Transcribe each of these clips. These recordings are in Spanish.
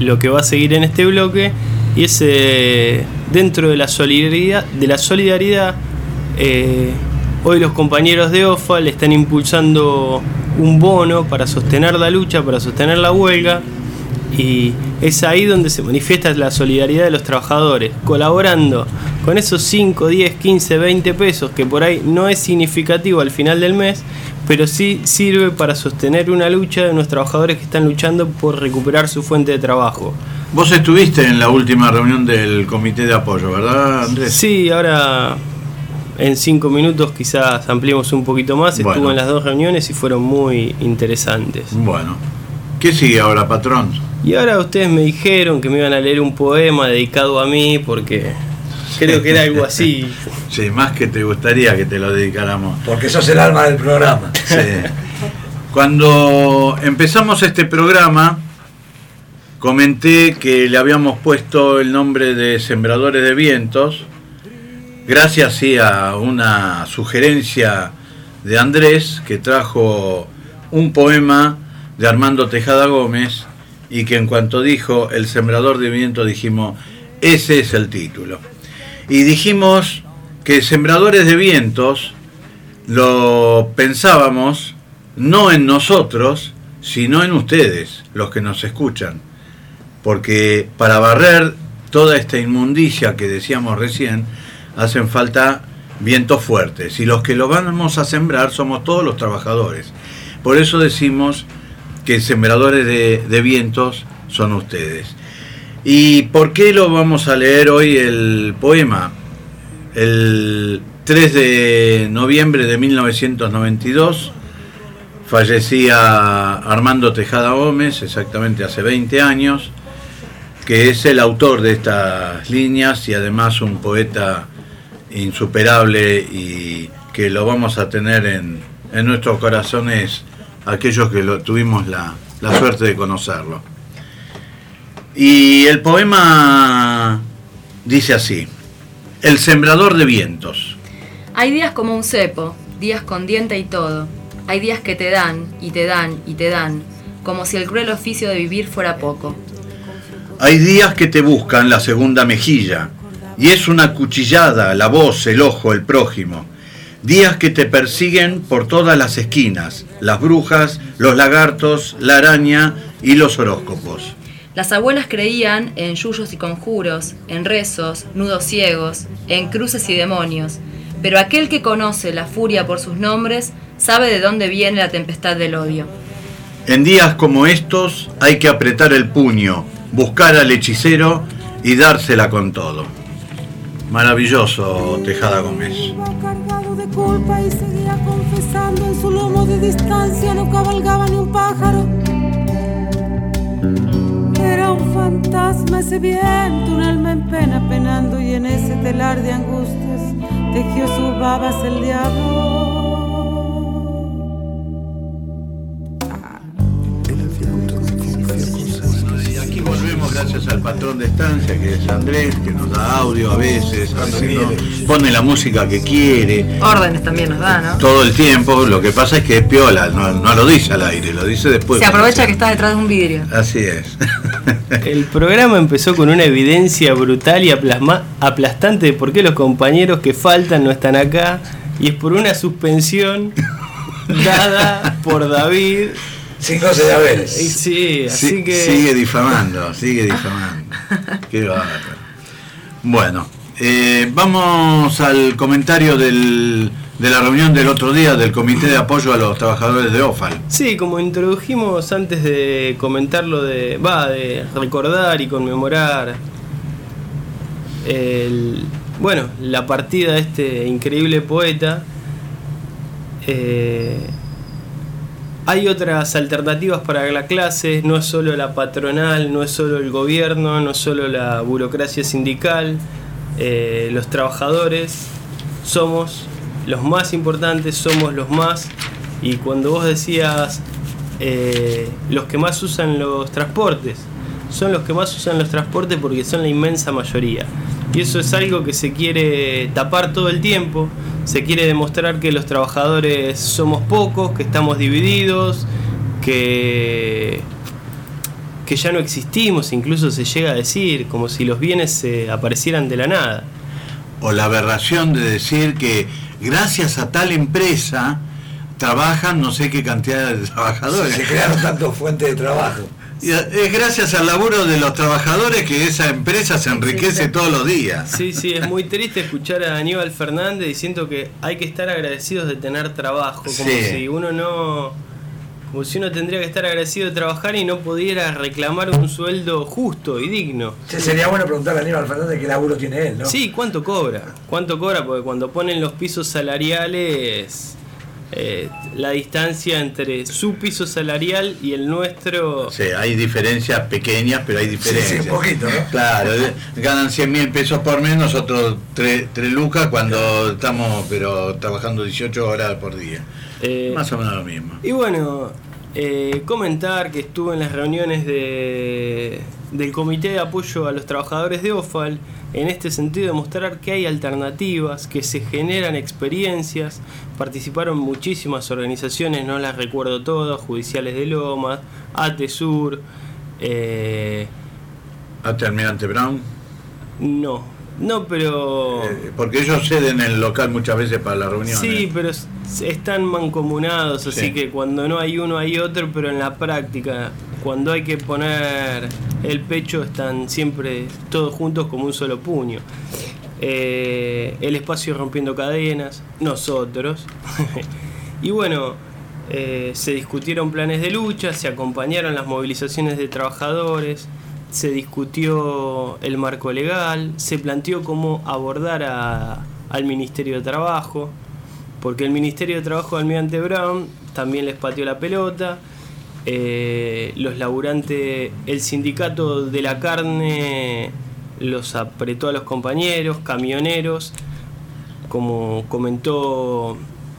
lo que va a seguir en este bloque, y es dentro de la solidaridad. Hoy los compañeros de OFAL están impulsando un bono para sostener la lucha, para sostener la huelga, y es ahí donde se manifiesta la solidaridad de los trabajadores, colaborando con esos 5, 10, 15, 20 pesos, que por ahí no es significativo al final del mes, pero sí sirve para sostener una lucha de unos trabajadores que están luchando por recuperar su fuente de trabajo. Vos estuviste en la última reunión del comité de apoyo, ¿verdad, Andrés? Sí, ahora en 5 minutos quizás ampliemos un poquito más. Estuve en las 2 reuniones y fueron muy interesantes. Bueno, ¿qué sigue ahora, patrón? Y ahora ustedes me dijeron que me iban a leer un poema dedicado a mí, porque creo que era algo así. Sí, más que te gustaría que te lo dedicáramos. Porque sos el alma del programa. Sí. Cuando empezamos este programa, comenté que le habíamos puesto el nombre de Sembradores de Vientos, gracias sí a una sugerencia de Andrés, que trajo un poema de Armando Tejada Gómez, y que en cuanto dijo El Sembrador de Vientos, dijimos, ese es el título. Y dijimos que Sembradores de Vientos lo pensábamos no en nosotros, sino en ustedes, los que nos escuchan. Porque para barrer toda esta inmundicia que decíamos recién, hacen falta vientos fuertes. Y los que lo vamos a sembrar somos todos los trabajadores. Por eso decimos que Sembradores de Vientos son ustedes. ¿Y por qué lo vamos a leer hoy el poema? El 3 de noviembre de 1992 fallecía Armando Tejada Gómez, exactamente hace 20 años, que es el autor de estas líneas y además un poeta insuperable, y que lo vamos a tener en nuestros corazones aquellos que tuvimos la suerte de conocerlo. Y el poema dice así: El Sembrador de Vientos. Hay días como un cepo, días con diente y todo. Hay días que te dan, y te dan, y te dan, como si el cruel oficio de vivir fuera poco. Hay días que te buscan la segunda mejilla, y es una cuchillada la voz, el ojo, el prójimo. Días que te persiguen por todas las esquinas, las brujas, los lagartos, la araña y los horóscopos. Las abuelas creían en yuyos y conjuros, en rezos, nudos ciegos, en cruces y demonios, pero aquel que conoce la furia por sus nombres sabe de dónde viene la tempestad del odio. En días como estos hay que apretar el puño, buscar al hechicero y dársela con todo. Maravilloso, Tejada Gómez. Iba cargado de culpa y seguía confesando, en su lomo de distancia no cabalgaba ni un pájaro. Era un fantasma ese viento, un alma en pena penando, y en ese telar de angustias tejió sus babas el diablo. Y aquí volvemos gracias al patrón de estancia, que es Andrés, que nos da audio a veces, pone la música que quiere. Órdenes también nos da, ¿no? Todo el tiempo. Lo que pasa es que es piola, no lo dice al aire, lo dice después. Se aprovecha que está detrás de un vidrio. Así es. El programa empezó con una evidencia brutal y aplastante de por qué los compañeros que faltan no están acá, y es por una suspensión dada por David. 5 señales. Sí, así que Sigue difamando. Qué bárbaro. Bueno, vamos al comentario de la reunión del otro día del Comité de Apoyo a los Trabajadores de OFAL. sí, como introdujimos antes de comentarlo, de recordar y conmemorar la partida de este increíble poeta. Hay otras alternativas para la clase, no es solo la patronal, no es solo el gobierno, no es solo la burocracia sindical. Los trabajadores somos los más importantes, somos los más, y cuando vos decías los que más usan los transportes, son los que más usan los transportes porque son la inmensa mayoría. Y eso es algo que se quiere tapar todo el tiempo. Se quiere demostrar que los trabajadores somos pocos, que estamos divididos, que que ya no existimos, incluso se llega a decir, como si los bienes aparecieran de la nada. O la aberración de decir que gracias a tal empresa trabajan no sé qué cantidad de trabajadores. Se crearon tantas fuentes de trabajo. Y es gracias al laburo de los trabajadores que esa empresa se enriquece todos los días. Sí, es muy triste escuchar a Aníbal Fernández diciendo que hay que estar agradecidos de tener trabajo, como si uno tendría que estar agradecido de trabajar y no pudiera reclamar un sueldo justo y digno. Sí, sería bueno preguntarle a Aníbal Fernández qué laburo tiene él, ¿no? Sí, ¿cuánto cobra? Porque cuando ponen los pisos salariales, la distancia entre su piso salarial y el nuestro... Sí, hay diferencias pequeñas, pero hay diferencias. Sí, un poquito, ¿no? Claro, ganan 100.000 pesos por mes, nosotros 3 lucas cuando estamos trabajando 18 horas por día. Más o menos lo mismo. Y bueno, comentar que estuve en las reuniones del Comité de Apoyo a los Trabajadores de OFAL, en este sentido demostrar que hay alternativas, que se generan experiencias. Participaron muchísimas organizaciones, no las recuerdo todas, Judiciales de Lomas, ATESUR, ¿Ate Almirante Brown? No, pero... porque ellos ceden el local muchas veces para las reuniones. Sí, pero están mancomunados, así Sí. que cuando no hay uno hay otro, pero en la práctica, cuando hay que poner el pecho, están siempre todos juntos como un solo puño. El espacio Rompiendo Cadenas, nosotros. Y bueno, se discutieron planes de lucha, se acompañaron las movilizaciones de trabajadores, se discutió el marco legal, se planteó cómo abordar al Ministerio de Trabajo, porque el Ministerio de Trabajo de Almirante Brown también les pateó la pelota. Los laburantes, el sindicato de la carne los apretó a los compañeros, camioneros, como comentó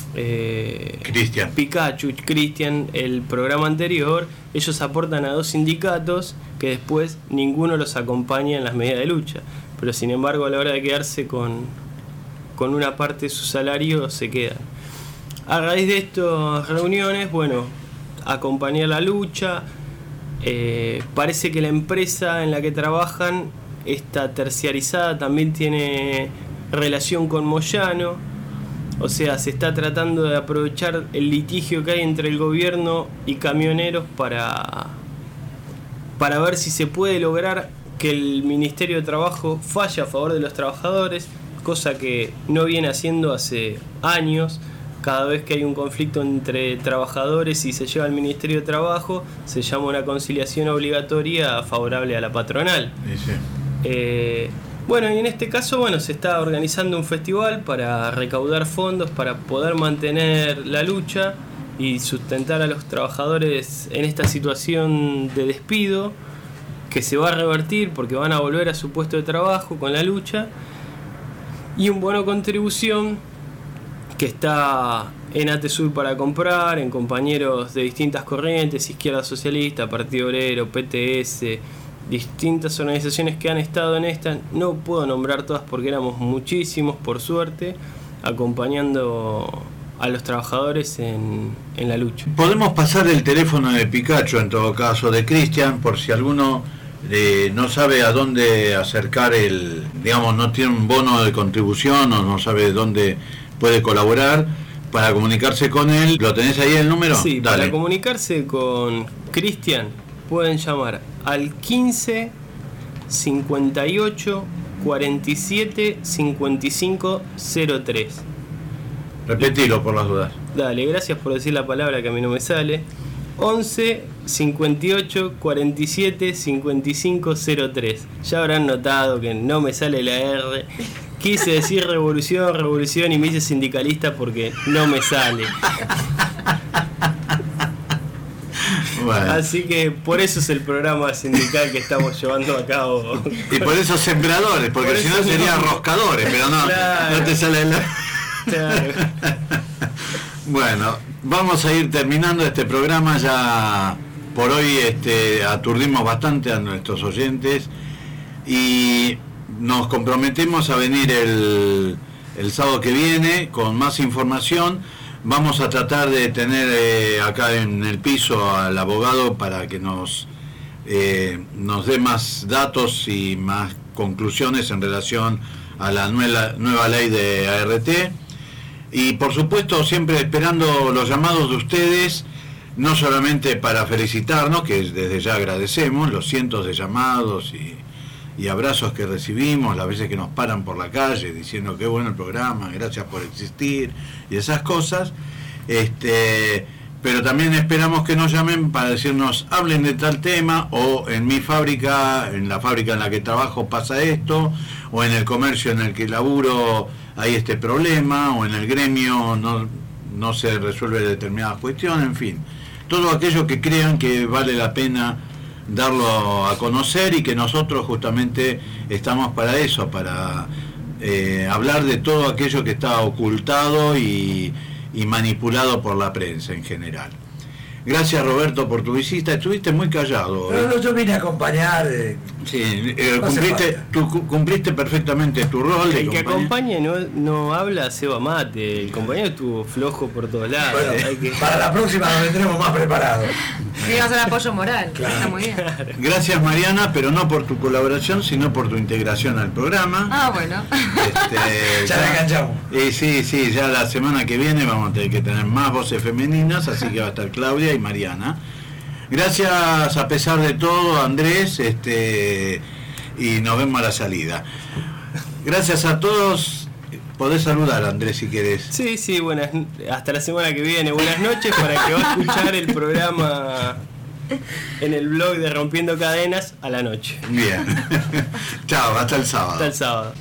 Cristian, el programa anterior, ellos aportan a 2 sindicatos que después ninguno los acompaña en las medidas de lucha, pero sin embargo a la hora de quedarse con una parte de su salario se quedan. A raíz de estas reuniones, bueno, acompañar la lucha, parece que la empresa en la que trabajan está terciarizada, también tiene relación con Moyano. O sea, se está tratando de aprovechar el litigio que hay entre el gobierno y camioneros para ver si se puede lograr que el Ministerio de Trabajo falle a favor de los trabajadores, cosa que no viene haciendo hace años. Cada vez que hay un conflicto entre trabajadores y se lleva al Ministerio de Trabajo, se llama una conciliación obligatoria favorable a la patronal. Sí. Bueno, y en este caso, se está organizando un festival para recaudar fondos para poder mantener la lucha y sustentar a los trabajadores en esta situación de despido, que se va a revertir porque van a volver a su puesto de trabajo con la lucha, y un bono contribución que está en ATESUR para comprar, en compañeros de distintas corrientes, Izquierda Socialista, Partido Obrero, PTS, distintas organizaciones que han estado en esta. No puedo nombrar todas porque éramos muchísimos, por suerte, acompañando a los trabajadores en la lucha. Podemos pasar el teléfono de Picacho, en todo caso, de Cristian, por si alguno no sabe a dónde acercar no tiene un bono de contribución o no sabe dónde puede colaborar, para comunicarse con él. ¿Lo tenés ahí el número? Sí, dale. Para comunicarse con Cristian pueden llamar al 15 58 47 55 03. Repetilo por las dudas. Dale, gracias por decir la palabra que a mí no me sale. 11 58 47 55 03. Ya habrán notado que no me sale la R. Quise decir revolución y me hice sindicalista porque no me sale. Bueno. Así que por eso es el programa sindical que estamos llevando a cabo. Y por eso sembradores, porque si no serían roscadores, pero no, claro. No te sale la... Claro. Bueno, vamos a ir terminando este programa. Ya por hoy aturdimos bastante a nuestros oyentes y nos comprometemos a venir el sábado que viene con más información. Vamos a tratar de tener acá en el piso al abogado para que nos nos dé más datos y más conclusiones en relación a la nueva ley de ART. Y por supuesto siempre esperando los llamados de ustedes, no solamente para felicitarnos, que desde ya agradecemos los cientos de llamados y abrazos que recibimos, las veces que nos paran por la calle diciendo qué bueno el programa, gracias por existir y esas cosas, pero también esperamos que nos llamen para decirnos, hablen de tal tema, o en mi fábrica, en la fábrica en la que trabajo pasa esto, o en el comercio en el que laburo hay este problema, o en el gremio no se resuelve determinadas cuestiones, en fin, todo aquello que crean que vale la pena darlo a conocer, y que nosotros justamente estamos para eso, para hablar de todo aquello que está ocultado y manipulado por la prensa en general. Gracias, Roberto, por tu visita. Estuviste muy callado. Pero yo vine a acompañar. Sí, cumpliste perfectamente tu rol. El que acompaña no habla, se va mate. El compañero estuvo flojo por todos lados. Bueno, para la próxima nos vendremos más preparados. Sí, va a ser apoyo moral. Claro. Está muy bien. Gracias, Mariana, pero no por tu colaboración, sino por tu integración al programa. Ah, bueno. Ya la enganchamos. Sí, ya la semana que viene vamos a tener que tener más voces femeninas, así que va a estar Claudia y Mariana. Gracias a pesar de todo, Andrés, y nos vemos a la salida. Gracias a todos. Podés saludar, Andrés, si querés. Sí, hasta la semana que viene. Buenas noches para que va a escuchar el programa en el blog de Rompiendo Cadenas a la noche. Bien. Chao, hasta el sábado. Hasta el sábado.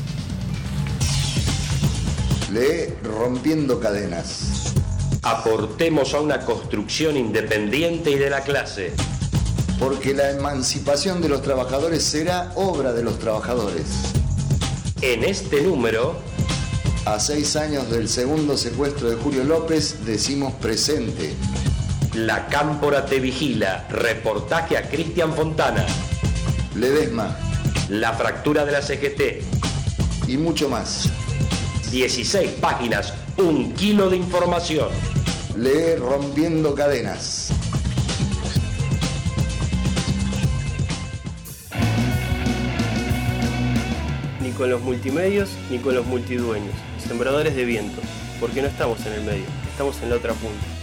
Lee Rompiendo Cadenas. Aportemos a una construcción independiente y de la clase. Porque la emancipación de los trabajadores será obra de los trabajadores. En este número, a 6 años del segundo secuestro de Julio López, decimos presente. La Cámpora te vigila. Reportaje a Cristian Fontana. Ledesma. La fractura de la CGT. Y mucho más. 16 páginas, 1 kilo de información. Lee Rompiendo Cadenas. Ni con los multimedios, ni con los multidueños. Sembradores de vientos. Porque no estamos en el medio, estamos en la otra punta.